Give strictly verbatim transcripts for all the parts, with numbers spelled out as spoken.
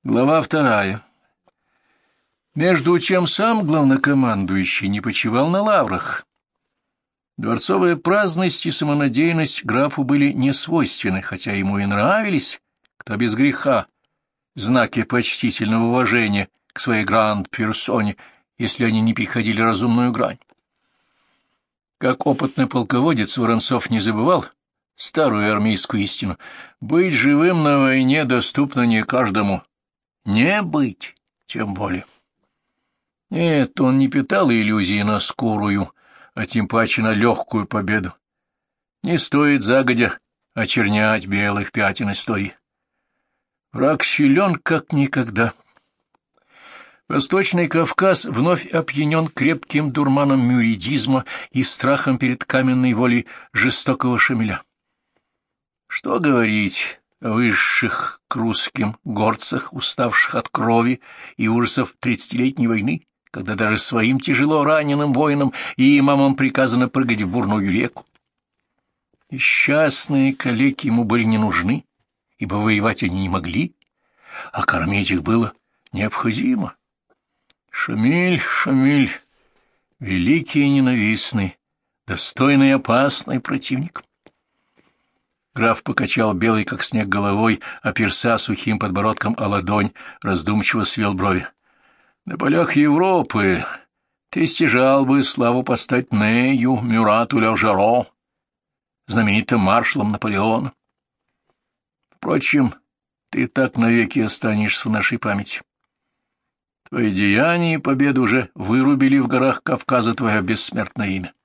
Глава вторая. Между чем сам главнокомандующий не почивал на лаврах. Дворцовая праздность и самонадеянность графу были несвойственны, хотя ему и нравились, кто без греха, знаки почтительного уважения к своей гранд-персоне, если они не переходили разумную грань. Как опытный полководец, Воронцов не забывал старую армейскую истину: быть живым на войне доступно не каждому, не быть тем более. Нет, он не питал иллюзий на скорую, а тем паче на легкую победу. Не стоит загодя очернять белых пятен истории. Враг силен как никогда. Восточный Кавказ вновь опьянен крепким дурманом мюридизма и страхом перед каменной волей жестокого Шамиля. Что говорить о высших к русским горцах, уставших от крови и ужасов тридцатилетней войны, когда даже своим тяжело раненым воинам и имамам приказано прыгать в бурную реку. Несчастные калеки ему были не нужны, ибо воевать они не могли, а кормить их было необходимо. Шамиль, Шамиль, великий и ненавистный, достойный и опасный противник. Граф покачал белый, как снег, головой, оперся сухим подбородком о ладонь, раздумчиво свел брови. На полях Европы ты стяжал бы славу постать Нею, Мюрату, Ля Жаро, знаменитым маршалом Наполеона. Впрочем, ты так навеки останешься в нашей памяти. Твои деяния и победы уже вырубили в горах Кавказа твое бессмертное имя.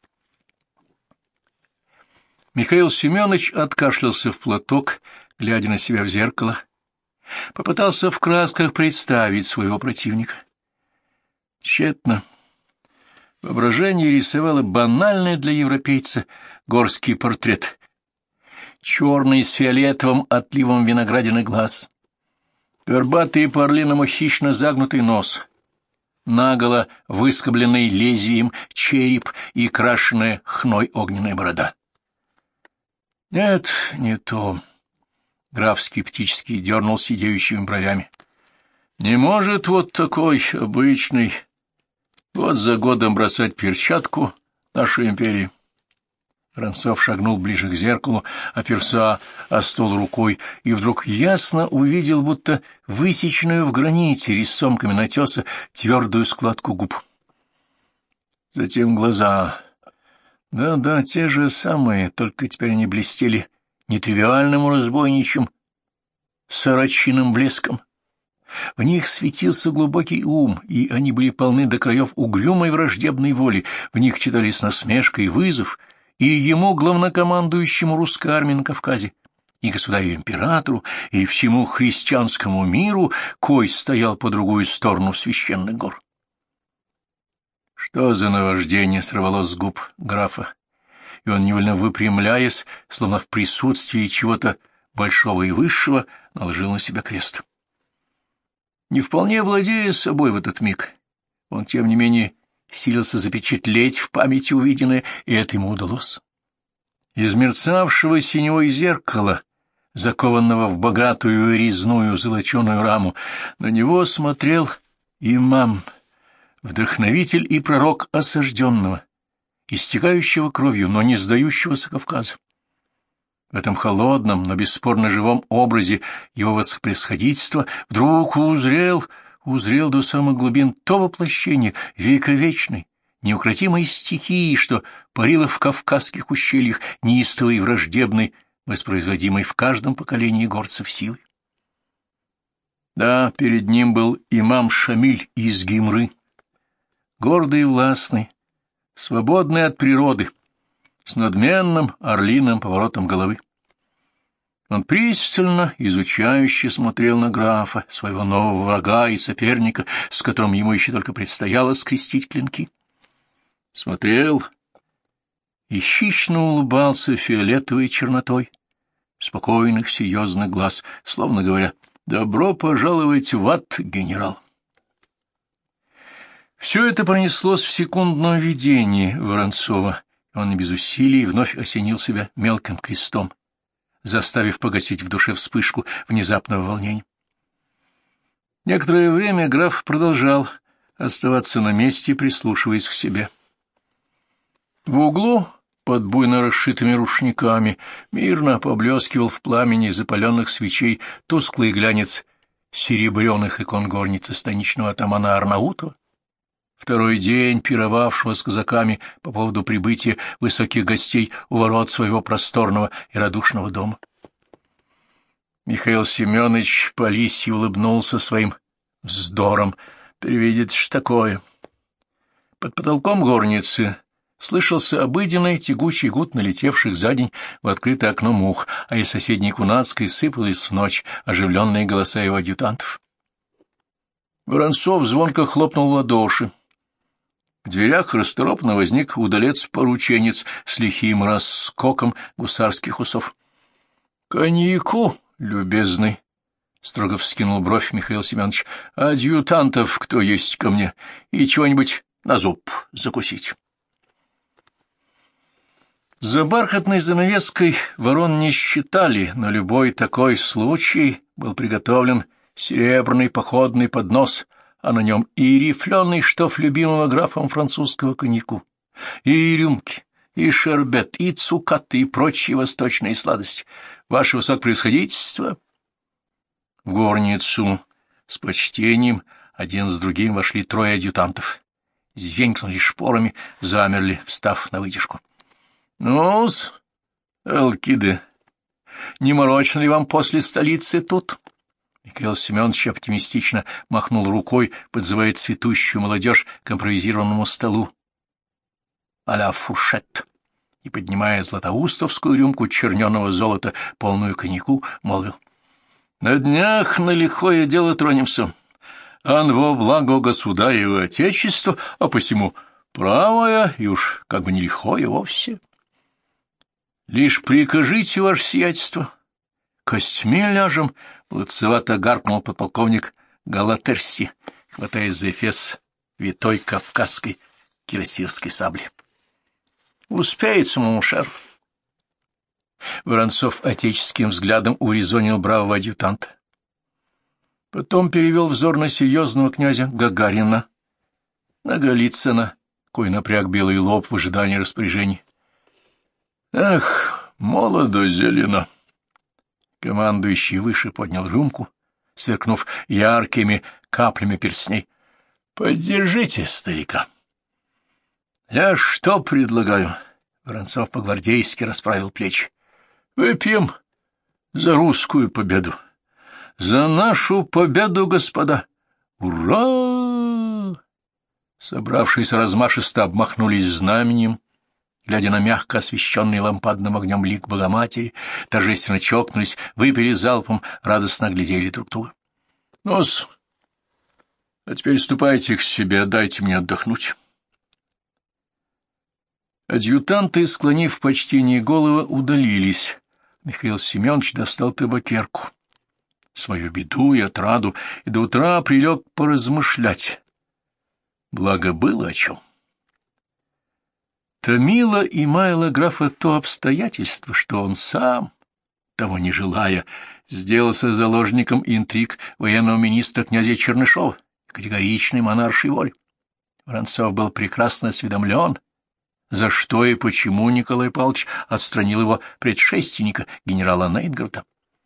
Михаил Семенович откашлялся в платок, глядя на себя в зеркало, попытался в красках представить своего противника. Тщетно. Воображение рисовало банальный для европейца горский портрет, черный с фиолетовым отливом виноградины глаз, горбатый по-орлиному хищно загнутый нос, наголо выскобленный лезвием череп и крашеная хной огненная борода. Нет, не то. Граф скептически дернул сидеющими бровями. Не может вот такой обычный год за годом бросать перчатку нашей империи. Воронцов шагнул ближе к зеркалу, оперся о стол рукой, и вдруг ясно увидел, будто высеченную в граните рисунками натеса твердую складку губ. Затем глаза. Да-да, те же самые, только теперь они блестели нетривиальным разбойничьим сорочиным блеском. В них светился глубокий ум, и они были полны до краев угрюмой враждебной воли, в них читались насмешка и вызов, и ему, главнокомандующему русской армии на Кавказе, и государю-императору, и всему христианскому миру, кой стоял по другую сторону священных гор. Что за наваждение сорвалось с губ графа, и он, невольно выпрямляясь, словно в присутствии чего-то большого и высшего, наложил на себя крест. Не вполне владея собой в этот миг, он, тем не менее, силился запечатлеть в памяти увиденное, и это ему удалось. Из мерцавшего синего зеркала, закованного в богатую резную золоченую раму, на него смотрел имам, вдохновитель и пророк осажденного, истекающего кровью, но не сдающегося Кавказа. В этом холодном, но бесспорно живом образе его воспроисходительства вдруг узрел, узрел до самых глубин то воплощение вековечной, неукротимой стихии, что парило в кавказских ущельях неистовой и враждебной, воспроизводимой в каждом поколении горцев силы. Да, перед ним был имам Шамиль из Гимры, гордый и властный, свободный от природы, с надменным орлиным поворотом головы. Он пристально, изучающе смотрел на графа, своего нового врага и соперника, с которым ему еще только предстояло скрестить клинки. Смотрел и хищно улыбался фиолетовой чернотой спокойных, серьезных глаз, словно говоря: «Добро пожаловать в ад, генерал!» Все это пронеслось в секундном видении Воронцова. Он не без усилий вновь осенил себя мелким крестом, заставив погасить в душе вспышку внезапного волнения. Некоторое время граф продолжал оставаться на месте, прислушиваясь к себе. В углу, под буйно расшитыми рушниками, мирно поблескивал в пламени запаленных свечей тусклый глянец серебряных икон горницы станичного атамана Арнаутова, второй день пировавшего с казаками по поводу прибытия высоких гостей у ворот своего просторного и радушного дома. Михаил Семенович по лисьи улыбнулся своим вздором. Переведет ж такое. Под потолком горницы слышался обыденный тягучий гуд налетевших за день в открытое окно мух, а из соседней кунацкой сыпались в ночь оживленные голоса его адъютантов. Воронцов звонко хлопнул в ладоши. В дверях расторопно возник удалец-порученец с лихим раскоком гусарских усов. — Коньяку, любезный! — строго вскинул бровь Михаил Семенович. — Адъютантов кто есть ко мне? И чего-нибудь на зуб закусить. За бархатной занавеской ворон не считали, но любой такой случай был приготовлен серебряный походный поднос, а на нем и рифленый штоф любимого графом французского коньяку, и рюмки, и шербет, и цукаты, и прочие восточные сладости. Ваше высокопревосходительство! В горницу с почтением один с другим вошли трое адъютантов. Звенькнули шпорами, замерли, встав на вытяжку. — Ну-с, Алкиды, не морочно ли вам после столицы тут? Михаил Семенович оптимистично махнул рукой, подзывая цветущую молодежь к импровизированному столу а-ля фуршет, и, поднимая златоустовскую рюмку черненого золота, полную коньяку, молвил: — На днях на лихое дело тронемся. Ан во благо государя и отечества, а посему правое и уж как бы не лихое вовсе. Лишь прикажите, ваше сиятельство. Костьми ляжем, — плотцевато гаркнул подполковник Галатерси, хватаясь за эфес витой кавказской кирасирской сабли. — Успеется, моншер. Воронцов отеческим взглядом урезонил бравого адъютанта. Потом перевел взор на серьезного князя Гагарина, на Голицына, кой напряг белый лоб в ожидании распоряжений. — Эх, молодо зелено! Командующий выше поднял рюмку, сверкнув яркими каплями перстней. — Поддержите старика. — Я что предлагаю? Воронцов по-гвардейски расправил плечи. — Выпьем за русскую победу. За нашу победу, господа! Ура! Собравшиеся размашисто обмахнулись знаменем, глядя на мягко освещенный лампадным огнем лик Богоматери, торжественно чокнулись, выпили залпом, радостно глядели друг друга. — Ну-с, а теперь ступайте к себе, дайте мне отдохнуть. Адъютанты, склонив в почтении головы, удалились. Михаил Семенович достал табакерку, свою беду и отраду, и до утра прилег поразмышлять. Благо было о чем. Томило и маяло графа то обстоятельство, что он сам, того не желая, сделался заложником интриг военного министра князя Чернышова, категоричной монаршей воли. Воронцов был прекрасно осведомлен, за что и почему Николай Павлович отстранил его предшественника, генерала Нейтгарда.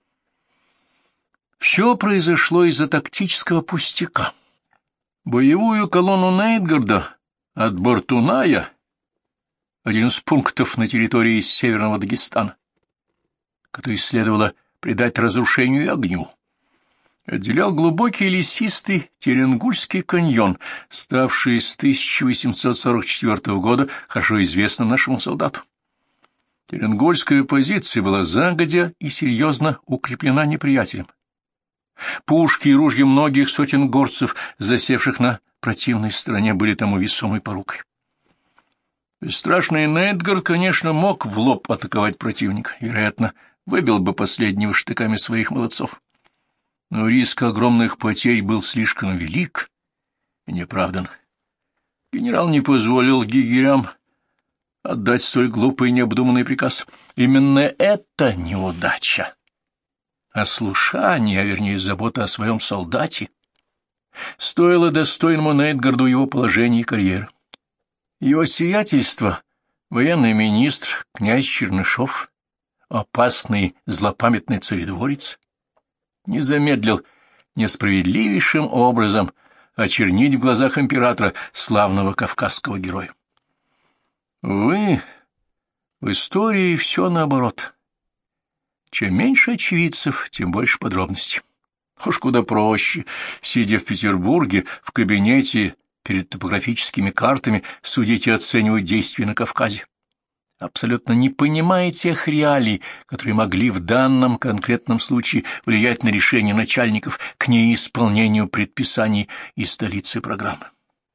Все произошло из-за тактического пустяка. Боевую колонну Нейтгарда от Бартуная, один из пунктов на территории Северного Дагестана, который следовало предать разрушению и огню, отделял глубокий лесистый Теренгульский каньон, ставший с тысяча восемьсот сорок четвёртого года хорошо известным нашему солдату. Теренгульская позиция была загодя и серьезно укреплена неприятелем. Пушки и ружья многих сотен горцев, засевших на противной стороне, были тому весомой порукой. Бесстрашный Нейтгард, конечно, мог в лоб атаковать противника, вероятно, выбил бы последнего штыками своих молодцов. Но риск огромных потерь был слишком велик и неоправдан. Генерал не позволил егерям отдать столь глупый и необдуманный приказ. Именно это неудача. Ослушание, а вернее забота о своем солдате, стоило достойному Нейтгарду его положения и карьеры. Его сиятельство, военный министр, князь Чернышов, опасный злопамятный царедворец, не замедлил несправедливейшим образом очернить в глазах императора славного кавказского героя. Увы, в истории все наоборот. Чем меньше очевидцев, тем больше подробностей. Уж куда проще, сидя в Петербурге, в кабинете перед топографическими картами, судить и оценивать действия на Кавказе. Абсолютно не понимая тех реалий, которые могли в данном конкретном случае влиять на решение начальников к неисполнению предписаний из столицы программы.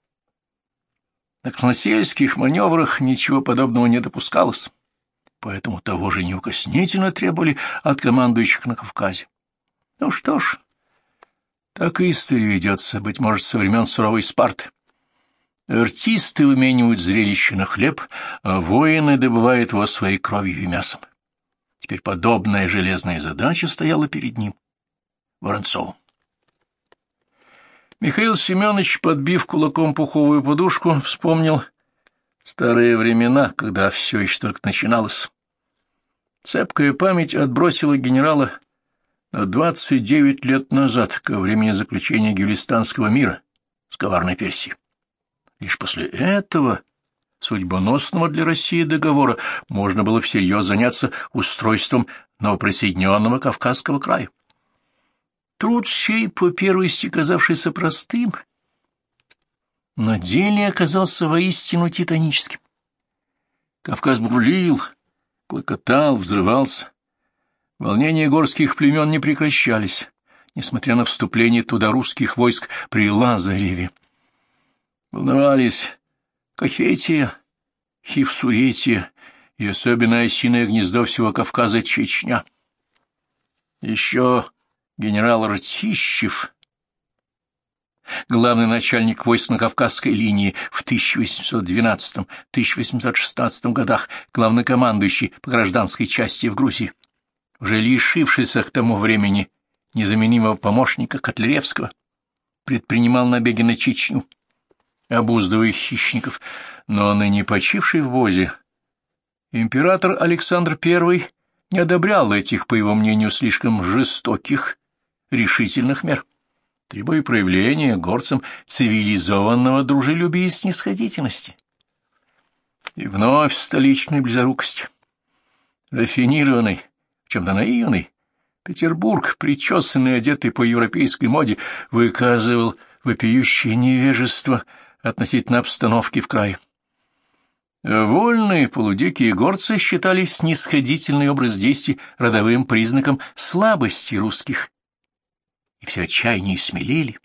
На красносельских маневрах ничего подобного не допускалось, поэтому того же неукоснительно требовали от командующих на Кавказе. Ну что ж, так и история ведется, быть может, со времен суровой Спарты. Артисты выменивают зрелище на хлеб, а воины добывают его своей кровью и мясом. Теперь подобная железная задача стояла перед ним, Воронцовым. Михаил Семенович, подбив кулаком пуховую подушку, вспомнил старые времена, когда все еще только начиналось. Цепкая память отбросила генерала на двадцать девять лет назад, ко времени заключения Гюлистанского мира с коварной Персией. Лишь после этого, судьбоносного для России договора, можно было всерьез заняться устройством новоприсоединенного Кавказского края. Труд сей, по первости казавшийся простым, на деле оказался воистину титаническим. Кавказ бурлил, клокотал, взрывался. Волнения горских племен не прекращались, несмотря на вступление туда русских войск при Лазареве. Волновались Кахетия, Хивсуретия и особенно осиное гнездо всего Кавказа Чечня. Еще генерал Ртищев, главный начальник войск на Кавказской линии в тысяча восемьсот двенадцатом — тысяча восемьсот шестнадцатом годах, главнокомандующий по гражданской части в Грузии, уже лишившийся к тому времени незаменимого помощника Котляревского, предпринимал набеги на Чечню, обуздывая хищников, но ныне почивший в Бозе император Александр Первый не одобрял этих, по его мнению, слишком жестоких, решительных мер, требуя проявления горцам цивилизованного дружелюбия и снисходительности. И вновь столичная близорукость. Рафинированный, в чем-то наивный, Петербург, причесанный и одетый по европейской моде, выказывал вопиющее невежество относительно обстановки в крае. Вольные полудикие горцы считали снисходительный образ действий родовым признаком слабости русских, и все отчаяннее смелели.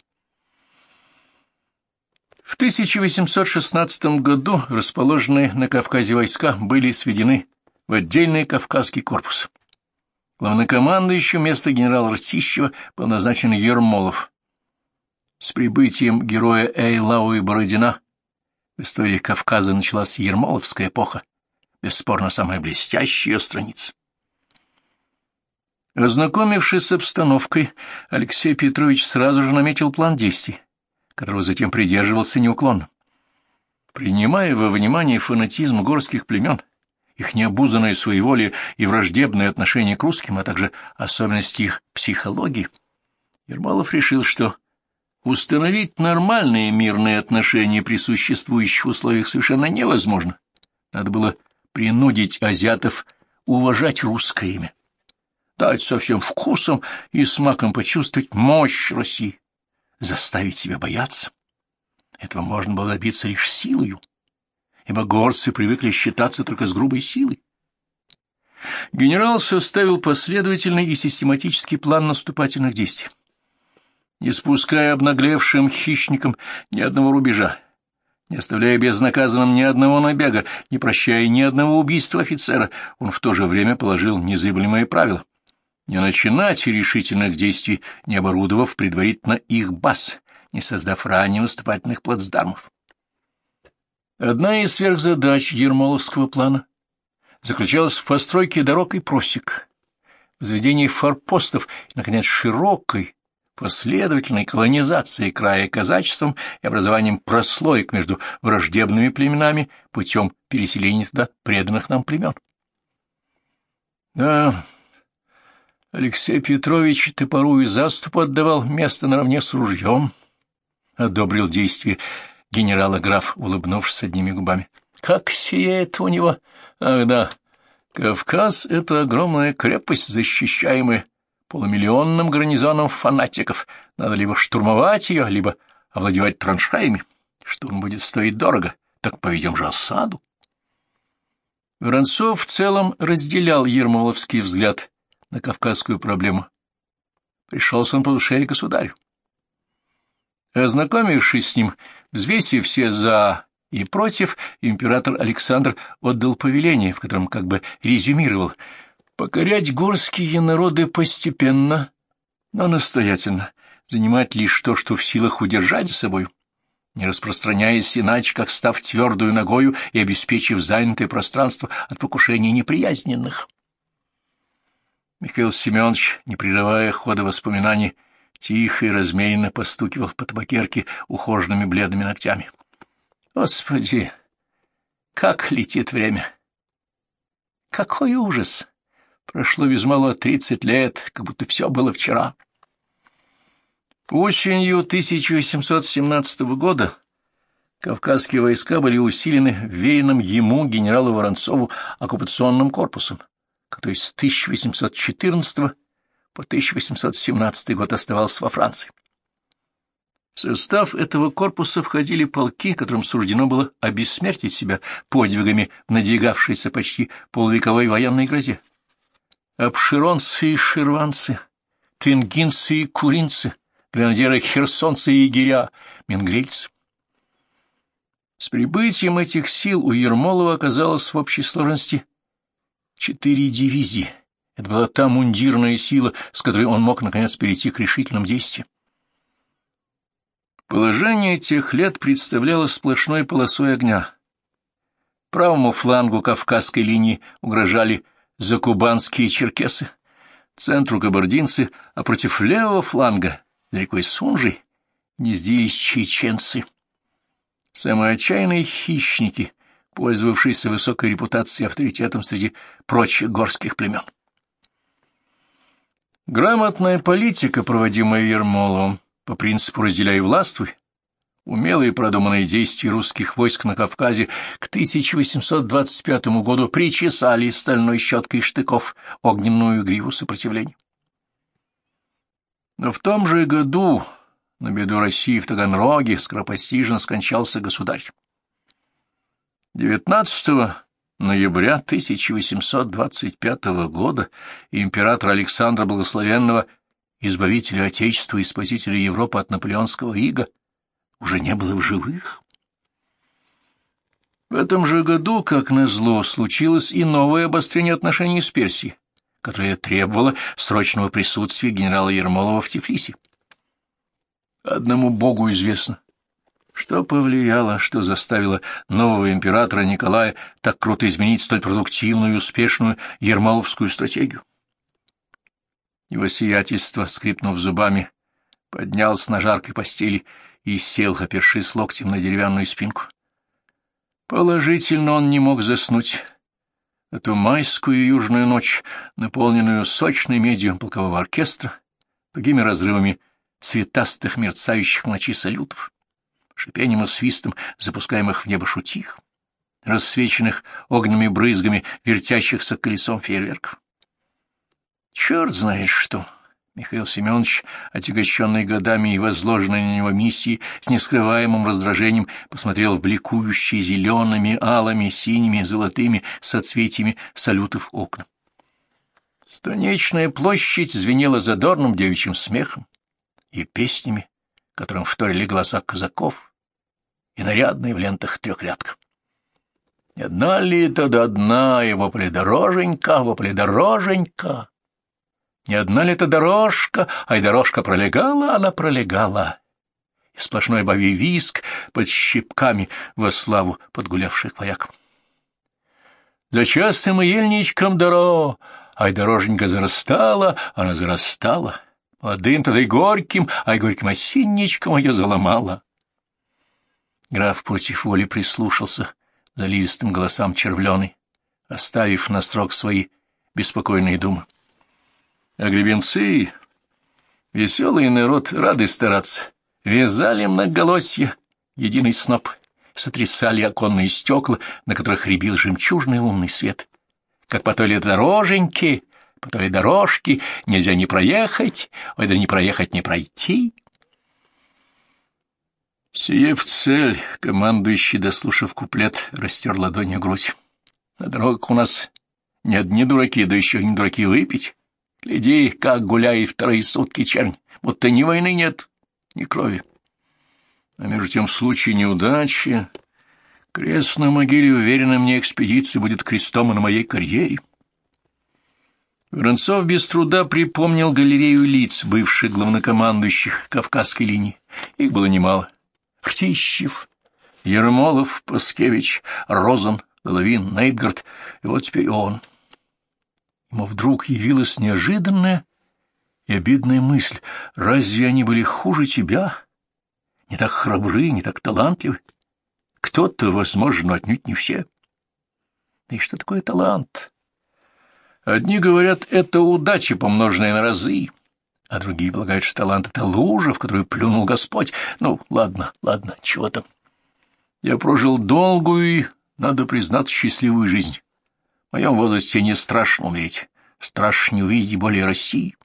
В тысяча восемьсот шестнадцатом году расположенные на Кавказе войска были сведены в отдельный Кавказский корпус. Главнокомандующим вместо генерала Ртищева был назначен Ермолов. С прибытием героя Эйлау и Бородина в истории Кавказа началась Ермоловская эпоха, бесспорно самая блестящая ее страница. Ознакомившись с обстановкой, Алексей Петрович сразу же наметил план действий, которого затем придерживался неуклонно. Принимая во внимание фанатизм горских племен, их необузданное своеволие и враждебное отношение к русским, а также особенности их психологии, Ермолов решил, что установить нормальные мирные отношения при существующих условиях совершенно невозможно. Надо было принудить азиатов уважать русское имя, дать со всем вкусом и смаком почувствовать мощь России, заставить себя бояться. Этого можно было добиться лишь силою, ибо горцы привыкли считаться только с грубой силой. Генерал составил последовательный и систематический план наступательных действий, не спуская обнаглевшим хищникам ни одного рубежа, не оставляя безнаказанным ни одного набега, не прощая ни одного убийства офицера. Он в то же время положил незыблемые правила: не начинать решительных действий, не оборудовав предварительно их баз, не создав ранее наступательных плацдармов. Одна из сверхзадач Ермоловского плана заключалась в постройке дорог и просек, возведении форпостов и, наконец, широкой, последовательной колонизацией края казачеством и образованием прослоек между враждебными племенами путем переселения туда преданных нам племен. Да, Алексей Петрович, ты порою заступу отдавал место наравне с ружьем, — одобрил действие генерала граф, улыбнувшись одними губами. Как сияет у него! Ах да, Кавказ — это огромная крепость, защищаемая полумиллионным гарнизоном фанатиков. Надо либо штурмовать ее, либо овладевать траншеями. Штурм будет стоить дорого, так поведем же осаду. Воронцов в целом разделял ермоловский взгляд на кавказскую проблему. Пришелся он по душе и государю. Ознакомившись с ним, взвесив все «за» и «против», император Александр отдал повеление, в котором как бы резюмировал: покорять горские народы постепенно, но настоятельно, занимать лишь то, что в силах удержать за собой, не распространяясь иначе, как став твердую ногою и обеспечив занятое пространство от покушений неприязненных. Михаил Семенович, не прерывая хода воспоминаний, тихо и размеренно постукивал по табакерке ухоженными бледными ногтями. Господи, как летит время! Какой ужас! Прошло без малого тридцать лет, как будто все было вчера. Осенью тысяча восемьсот семнадцатого года кавказские войска были усилены вверенным ему генералу Воронцову оккупационным корпусом, который с тысяча восемьсот четырнадцатого по тысяча восемьсот семнадцатый год оставался во Франции. В состав этого корпуса входили полки, которым суждено было обессмертить себя подвигами в надвигавшейся почти полувековой военной грозе. Обширонцы и ширванцы, тенгинцы и куринцы, гренадеры херсонцы и егеря, менгрельцы. С прибытием этих сил у Ермолова оказалось в общей сложности четыре дивизии. Это была та мундирная сила, с которой он мог, наконец, перейти к решительным действиям. Положение тех лет представляло сплошной полосой огня. Правому флангу Кавказской линии угрожали закубанские черкесы, центру кабардинцы, а против левого фланга, за рекой Сунжей, гнездились чеченцы. Самые отчаянные хищники, пользовавшиеся высокой репутацией и авторитетом среди прочих горских племен. Грамотная политика, проводимая Ермоловым, по принципу «разделяй и властвуй», умелые продуманные действия русских войск на Кавказе к тысяча восемьсот двадцать пятому году причесали стальной щеткой штыков огненную гриву сопротивления. Но в том же году на беду России в Таганроге скоропостижно скончался государь. девятнадцатого ноября тысяча восемьсот двадцать пятого года император Александра Благословенного, избавителя Отечества и спасителя Европы от наполеонского ига, уже не было в живых. В этом же году, как назло, случилось и новое обострение отношений с Персией, которое требовало срочного присутствия генерала Ермолова в Тифлисе. Одному Богу известно, что повлияло, что заставило нового императора Николая так круто изменить столь продуктивную и успешную ермоловскую стратегию. Его сиятельство, скрипнув зубами, поднялся на жаркой постели и сел, опершись локтем на деревянную спинку. Положительно он не мог заснуть. Эту майскую и южную ночь, наполненную сочной медью полкового оркестра, тугими разрывами цветастых мерцающих в ночи салютов, шипением и свистом запускаемых в небо шутих, рассвеченных огненными брызгами вертящихся колесом фейерверков. Черт знает что! Михаил Семенович, отягощенный годами и возложенной на него миссией, с нескрываемым раздражением посмотрел в бликующие зелеными, алыми, синими, золотыми соцветиями салютов окна. Станичная площадь звенела задорным девичьим смехом и песнями, которым вторили голоса казаков и нарядные в лентах трехрядка. Не одна ли это до дна, и вопли дороженька, вопли дороженька? Не одна ли это дорожка, а и дорожка пролегала, она пролегала. И сплошной бабий виск под щипками во славу подгулявших вояк. За частым ельничком доро, ай дороженька зарастала, она зарастала. Молодым тогда и горьким, а и горьким осенничком ее заломала. Граф против воли прислушался к заливистым голосам Червленой, оставив на срок свои беспокойные думы. А гребенцы, веселый народ, рады стараться, вязали многолосья, единый сноп, сотрясали оконные стекла, на которых рябил жемчужный лунный свет. Как по той ли дороженьке, по той ли дорожке, нельзя не проехать, ой, да не проехать, не пройти. Сие в цель, командующий, дослушав куплет, растер ладонью грудь. На дорогах у нас не одни дураки, да еще не дураки выпить. Гляди, как гуляет вторые сутки чернь, будто ни войны нет, ни крови. А между тем, в случае неудачи, крест на могиле, уверенно мне, экспедиция будет крестом и на моей карьере. Воронцов без труда припомнил галерею лиц, бывших главнокомандующих Кавказской линии. Их было немало. Ртищев, Ермолов, Паскевич, Розен, Головин, Нейтгард, и вот теперь он. Ему вдруг явилась неожиданная и обидная мысль. Разве они были хуже тебя? Не так храбры, не так талантливы? Кто-то, возможно, но отнюдь не все. Да и что такое талант? Одни говорят, это удача, помноженная на разы, а другие полагают, что талант — это лужа, в которую плюнул Господь. Ну, ладно, ладно, чего там. Я прожил долгую и, надо признать, счастливую жизнь. В моем возрасте не страшно умереть, страшно не увидеть более России.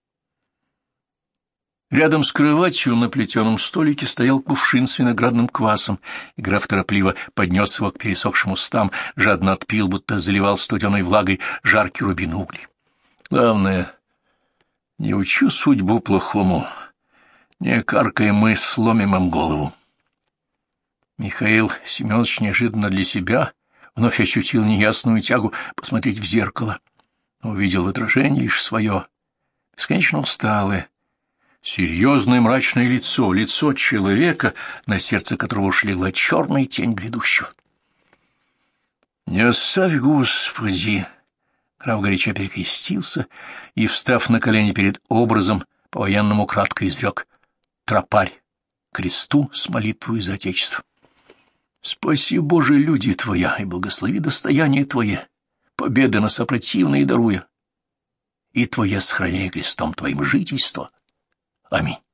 Рядом с кроватью на плетеном столике стоял кувшин с виноградным квасом, и граф торопливо поднес его к пересохшим устам, жадно отпил, будто заливал студеной влагой жаркий рубин угли. Главное, не учу судьбу плохому, не каркаем мы, сломим им голову. Михаил Семенович неожиданно для себя вновь ощутил неясную тягу посмотреть в зеркало, но увидел в отражении лишь свое, бесконечно усталое, серьезное мрачное лицо, лицо человека, на сердце которого уж легла черная тень грядущего. «Не оставь, Господи!» Граф горячо перекрестился и, встав на колени перед образом, по-военному кратко изрек: «Тропарь, кресту с молитвой за Отечество! Спаси, Боже, люди Твоя, и благослови достояние Твое, победы на сопротивные даруя, и Твое сохраняй крестом Твоим жительство. Аминь».